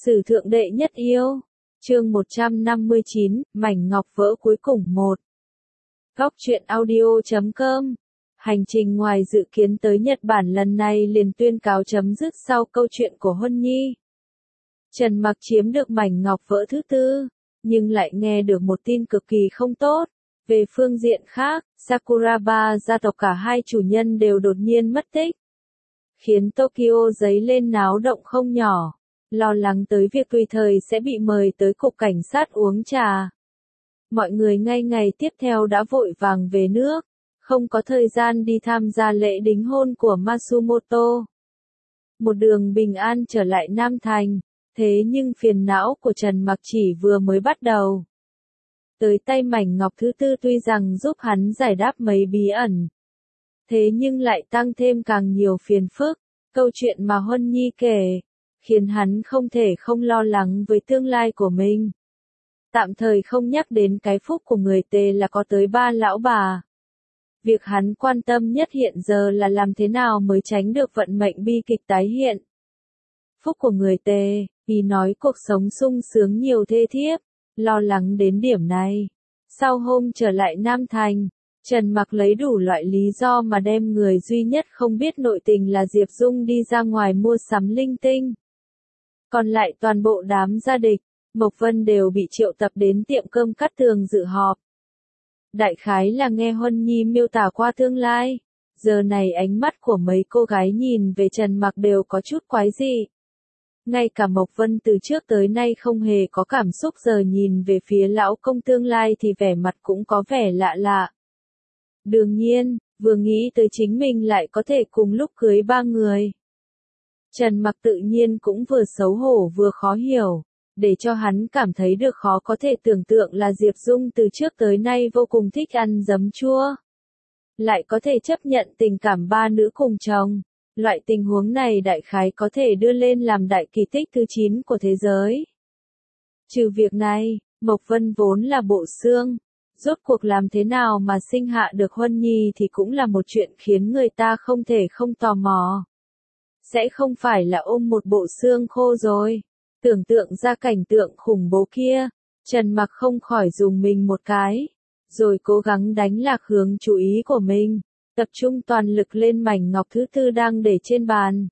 Sử thượng đệ nhất yêu. Chương 159, mảnh ngọc vỡ cuối cùng 1. Góc truyện audio.com. Hành trình ngoài dự kiến tới Nhật Bản lần này liền tuyên cáo chấm dứt sau câu chuyện của Huân Nhi. Trần Mặc chiếm được mảnh ngọc vỡ thứ tư, nhưng lại nghe được một tin cực kỳ không tốt. Về phương diện khác, Sakuraba gia tộc cả hai chủ nhân đều đột nhiên mất tích, khiến Tokyo dấy lên náo động không nhỏ, lo lắng tới việc tùy thời sẽ bị mời tới cục cảnh sát uống trà. Mọi người ngay ngày tiếp theo đã vội vàng về nước, không có thời gian đi tham gia lễ đính hôn của Matsumoto. Một đường bình an trở lại Nam Thành, thế nhưng phiền não của Trần Mặc chỉ vừa mới bắt đầu. Tới tay mảnh ngọc thứ tư tuy rằng giúp hắn giải đáp mấy bí ẩn, thế nhưng lại tăng thêm càng nhiều phiền phức. Câu chuyện mà Huân Nhi kể, khiến hắn không thể không lo lắng với tương lai của mình. Tạm thời không nhắc đến cái phúc của người Tề là có tới 3 lão bà. Việc hắn quan tâm nhất hiện giờ là làm thế nào mới tránh được vận mệnh bi kịch tái hiện. Phúc của người Tề, vì nói cuộc sống sung sướng nhiều thê thiếp, lo lắng đến điểm này. Sau hôm trở lại Nam Thành, Trần Mặc lấy đủ loại lý do mà đem người duy nhất không biết nội tình là Diệp Dung đi ra ngoài mua sắm linh tinh. Còn lại toàn bộ đám gia địch, Mộc Vân đều bị triệu tập đến tiệm cơm Cát Tường dự họp. Đại khái là nghe Huân Nhi miêu tả qua tương lai, giờ này ánh mắt của mấy cô gái nhìn về Trần Mặc đều có chút quái dị. Ngay cả Mộc Vân từ trước tới nay không hề có cảm xúc giờ nhìn về phía lão công tương lai thì vẻ mặt cũng có vẻ lạ lạ. Đương nhiên, vừa nghĩ tới chính mình lại có thể cùng lúc cưới 3 người. Trần Mặc tự nhiên cũng vừa xấu hổ vừa khó hiểu, để cho hắn cảm thấy được khó có thể tưởng tượng là Diệp Dung từ trước tới nay vô cùng thích ăn giấm chua. Lại có thể chấp nhận tình cảm 3 nữ cùng chồng. Loại tình huống này đại khái có thể đưa lên làm đại kỳ tích thứ 9 của thế giới. Trừ việc này, Mộc Vân vốn là bộ xương. Rốt cuộc làm thế nào mà sinh hạ được Huân Nhi thì cũng là một chuyện khiến người ta không thể không tò mò. Sẽ không phải là ôm một bộ xương khô rồi. Tưởng tượng ra cảnh tượng khủng bố kia, Trần Mặc không khỏi dùng mình một cái, rồi cố gắng đánh lạc hướng chú ý của mình, tập trung toàn lực lên mảnh ngọc thứ tư đang để trên bàn.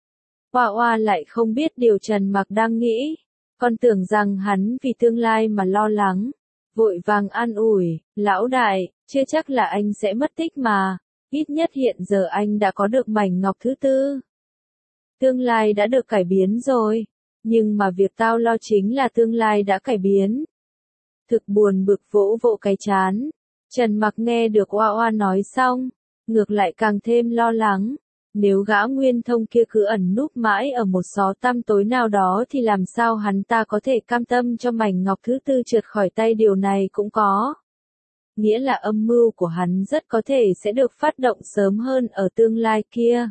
Hoa Hoa lại không biết điều Trần Mặc đang nghĩ, còn tưởng rằng hắn vì tương lai mà lo lắng, vội vàng an ủi, lão đại, chưa chắc là anh sẽ mất tích mà, ít nhất hiện giờ anh đã có được mảnh ngọc thứ tư. Tương lai đã được cải biến rồi. Nhưng mà việc tao lo chính là tương lai đã cải biến. Thực buồn bực vỗ vỗ cái chán. Trần Mặc nghe được Hoa Hoa nói xong, ngược lại càng thêm lo lắng. Nếu gã Nguyên Thông kia cứ ẩn núp mãi ở một xó tăm tối nào đó thì làm sao hắn ta có thể cam tâm cho mảnh ngọc thứ tư trượt khỏi tay, điều này cũng có. Nghĩa là âm mưu của hắn rất có thể sẽ được phát động sớm hơn ở tương lai kia.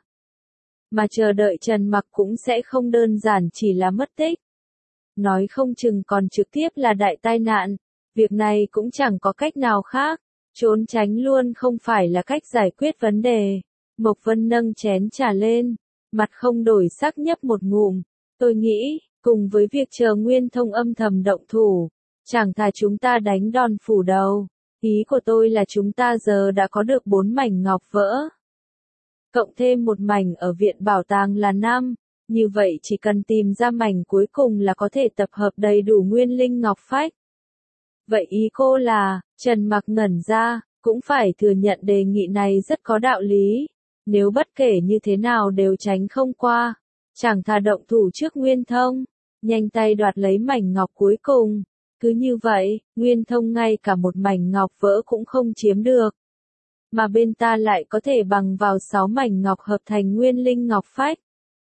Mà chờ đợi Trần Mặc cũng sẽ không đơn giản chỉ là mất tích. Nói không chừng còn trực tiếp là đại tai nạn, việc này cũng chẳng có cách nào khác, trốn tránh luôn không phải là cách giải quyết vấn đề. Mộc Vân nâng chén trà lên, mặt không đổi sắc nhấp một ngụm, tôi nghĩ, cùng với việc chờ Nguyên Thông âm thầm động thủ, chẳng thà chúng ta đánh đòn phủ đầu, ý của tôi là chúng ta giờ đã có được 4 mảnh ngọc vỡ. Cộng thêm một mảnh ở viện bảo tàng là 5, như vậy chỉ cần tìm ra mảnh cuối cùng là có thể tập hợp đầy đủ nguyên linh ngọc phách. Vậy ý cô là, Trần Mặc ngẩn ra, cũng phải thừa nhận đề nghị này rất có đạo lý, nếu bất kể như thế nào đều tránh không qua, chẳng thà động thủ trước Nguyên Thông, nhanh tay đoạt lấy mảnh ngọc cuối cùng, cứ như vậy, Nguyên Thông ngay cả một mảnh ngọc vỡ cũng không chiếm được. Mà bên ta lại có thể bằng vào 6 mảnh ngọc hợp thành nguyên linh ngọc phách.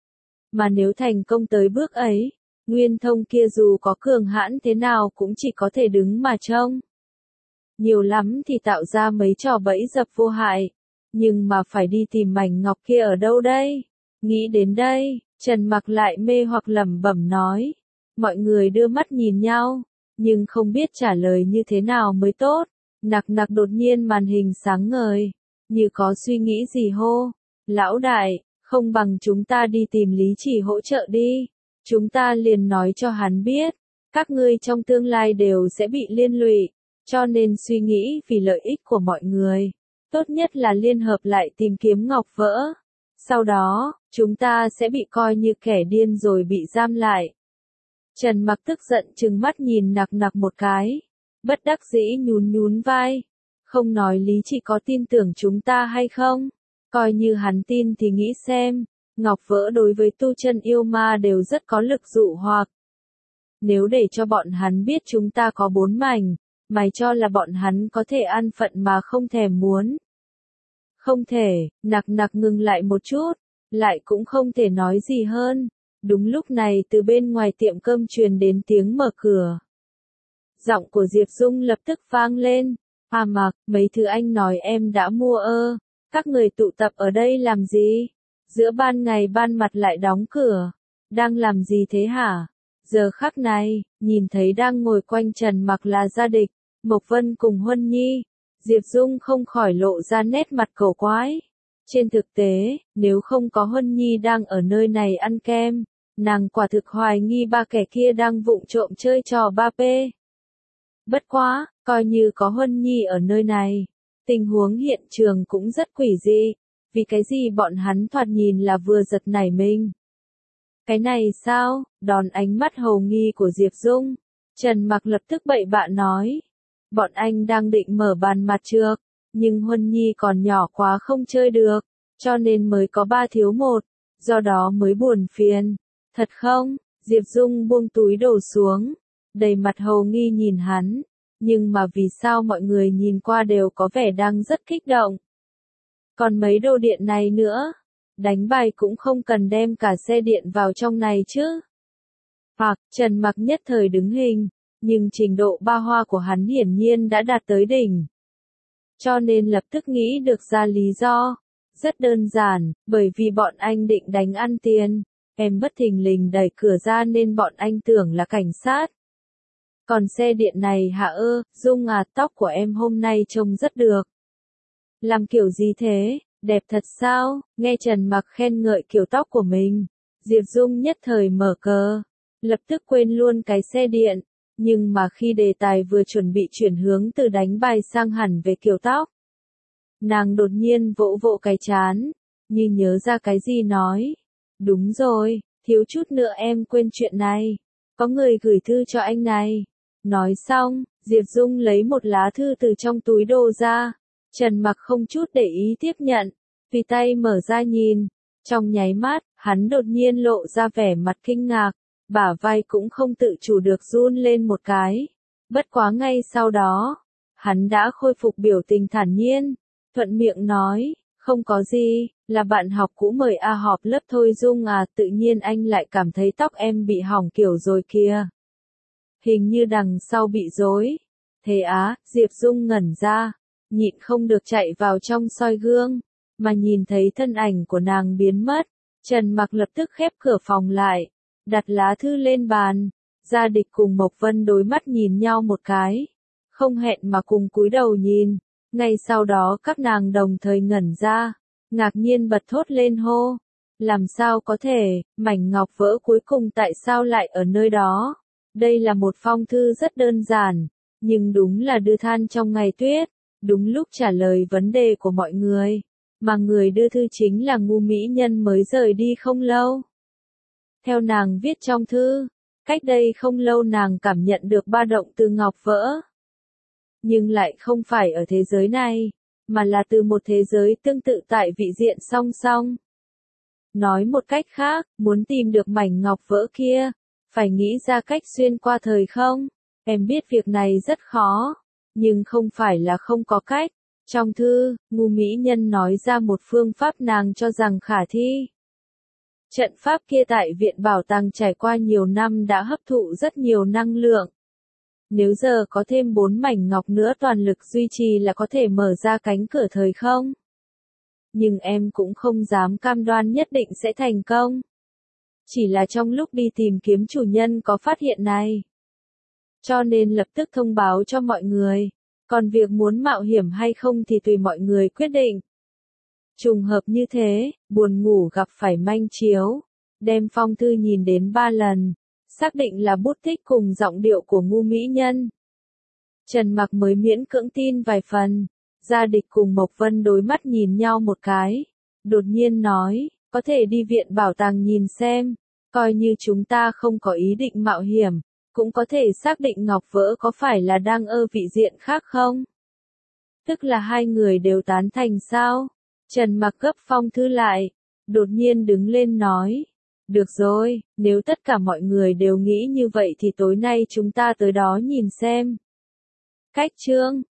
Mà nếu thành công tới bước ấy, Nguyên Thông kia dù có cường hãn thế nào cũng chỉ có thể đứng mà trông. Nhiều lắm thì tạo ra mấy trò bẫy dập vô hại, nhưng mà phải đi tìm mảnh ngọc kia ở đâu đây? Nghĩ đến đây, Trần Mặc lại mê hoặc lẩm bẩm nói. Mọi người đưa mắt nhìn nhau, nhưng không biết trả lời như thế nào mới tốt. Nặc nặc đột nhiên màn hình sáng ngời, như có suy nghĩ gì hô. Lão đại, không bằng chúng ta đi tìm Lý Chỉ hỗ trợ đi. chúng ta liền nói cho hắn biết, các ngươi trong tương lai đều sẽ bị liên lụy, cho nên suy nghĩ vì lợi ích của mọi người, tốt nhất là liên hợp lại tìm kiếm ngọc vỡ. Sau đó, chúng ta sẽ bị coi như kẻ điên rồi bị giam lại. Trần Mặc tức giận trừng mắt nhìn Nặc Nặc một cái, bất đắc dĩ nhún nhún vai, không nói lý chỉ có tin tưởng chúng ta hay không, coi như hắn tin thì nghĩ xem, ngọc vỡ đối với tu chân yêu ma đều rất có lực dụ hoặc. Nếu để cho bọn hắn biết chúng ta có 4 mảnh, mày cho là bọn hắn có thể an phận mà không thèm muốn. Không thể, Nặc Nặc ngừng lại một chút, lại cũng không thể nói gì hơn. Đúng lúc này từ bên ngoài tiệm cơm truyền đến tiếng mở cửa. Giọng của Diệp Dung lập tức vang lên. À Mặc, mấy thứ anh nói em đã mua ơ. Các người tụ tập ở đây làm gì? Giữa ban ngày ban mặt lại đóng cửa. Đang làm gì thế hả? Giờ khắc này, nhìn thấy đang ngồi quanh Trần Mặc là gia địch, Mộc Vân cùng Huân Nhi. Diệp Dung không khỏi lộ ra nét mặt cổ quái. Trên thực tế, nếu không có Huân Nhi đang ở nơi này ăn kem, nàng quả thực hoài nghi ba kẻ kia đang vụng trộm chơi trò 3P. Bất quá, coi như có Huân Nhi ở nơi này, tình huống hiện trường cũng rất quỷ dị, vì cái gì bọn hắn thoạt nhìn là vừa giật nảy mình. Cái này sao? Đón ánh mắt hồ nghi của Diệp Dung, Trần Mặc lập tức bậy bạ nói. Bọn anh đang định mở bàn mặt trược, nhưng Huân Nhi còn nhỏ quá không chơi được, cho nên mới có 3 thiếu 1, do đó mới buồn phiền. Thật không? Diệp Dung buông túi đồ xuống, đầy mặt hồ nghi nhìn hắn, nhưng mà vì sao mọi người nhìn qua đều có vẻ đang rất kích động. Còn mấy đồ điện này nữa, đánh bài cũng không cần đem cả xe điện vào trong này chứ. Hoặc, Trần Mặc nhất thời đứng hình, nhưng trình độ ba hoa của hắn hiển nhiên đã đạt tới đỉnh. Cho nên lập tức nghĩ được ra lý do. Rất đơn giản, bởi vì bọn anh định đánh ăn tiền. Em bất thình lình đẩy cửa ra nên bọn anh tưởng là cảnh sát. Còn xe điện này hả ơ, Dung à, tóc của em hôm nay trông rất được. Làm kiểu gì thế, đẹp thật sao? Nghe Trần Mặc khen ngợi kiểu tóc của mình, Diệp Dung nhất thời mở cờ, lập tức quên luôn cái xe điện. Nhưng mà khi đề tài vừa chuẩn bị chuyển hướng từ đánh bài sang hẳn về kiểu tóc, nàng đột nhiên vỗ vỗ cái trán, như nhớ ra cái gì nói. Đúng rồi, thiếu chút nữa em quên chuyện này. Có người gửi thư cho anh này. Nói xong, Diệp Dung lấy một lá thư từ trong túi đồ ra. Trần Mặc không chút để ý tiếp nhận, tùy tay mở ra nhìn. Trong nháy mắt, hắn đột nhiên lộ ra vẻ mặt kinh ngạc, bả vai cũng không tự chủ được run lên một cái. Bất quá ngay sau đó, hắn đã khôi phục biểu tình thản nhiên, thuận miệng nói, không có gì, là bạn học cũ mời A họp lớp thôi Dung à, tự nhiên anh lại cảm thấy tóc em bị hỏng kiểu rồi kìa. Hình như đằng sau bị rối. Thế á, Diệp Dung ngẩn ra, nhịn không được chạy vào trong soi gương, mà nhìn thấy thân ảnh của nàng biến mất. Trần Mặc lập tức khép cửa phòng lại, đặt lá thư lên bàn. Gia Địch cùng Mộc Vân đối mắt nhìn nhau một cái, không hẹn mà cùng cúi đầu nhìn. Ngay sau đó các nàng đồng thời ngẩn ra, ngạc nhiên bật thốt lên hô. Làm sao có thể, mảnh ngọc vỡ cuối cùng tại sao lại ở nơi đó? Đây là một phong thư rất đơn giản, nhưng đúng là đưa than trong ngày tuyết, đúng lúc trả lời vấn đề của mọi người, mà người đưa thư chính là ngu mỹ nhân mới rời đi không lâu. Theo nàng viết trong thư, cách đây không lâu nàng cảm nhận được ba động từ ngọc vỡ. Nhưng lại không phải ở thế giới này, mà là từ một thế giới tương tự tại vị diện song song. Nói một cách khác, muốn tìm được mảnh ngọc vỡ kia, phải nghĩ ra cách xuyên qua thời không. Em biết việc này rất khó, nhưng không phải là không có cách. Trong thư, ngu mỹ nhân nói ra một phương pháp nàng cho rằng khả thi. Trận pháp kia tại viện bảo tàng trải qua nhiều năm đã hấp thụ rất nhiều năng lượng. Nếu giờ có thêm 4 mảnh ngọc nữa toàn lực duy trì là có thể mở ra cánh cửa thời không. Nhưng em cũng không dám cam đoan nhất định sẽ thành công. Chỉ là trong lúc đi tìm kiếm chủ nhân có phát hiện này. Cho nên lập tức thông báo cho mọi người. Còn việc muốn mạo hiểm hay không thì tùy mọi người quyết định. Trùng hợp như thế, buồn ngủ gặp phải manh chiếu. đem phong thư nhìn đến 3 lần, xác định là bút tích cùng giọng điệu của Ngu mỹ nhân. Trần Mặc mới miễn cưỡng tin vài phần. Gia Địch cùng Mộc Vân đối mắt nhìn nhau một cái, đột nhiên nói, có thể đi viện bảo tàng nhìn xem, coi như chúng ta không có ý định mạo hiểm, cũng có thể xác định ngọc vỡ có phải là đang ở vị diện khác không? Tức là hai người đều tán thành sao? Trần Mặc gấp phong thư lại, đột nhiên đứng lên nói, được rồi, nếu tất cả mọi người đều nghĩ như vậy thì tối nay chúng ta tới đó nhìn xem. Cách chương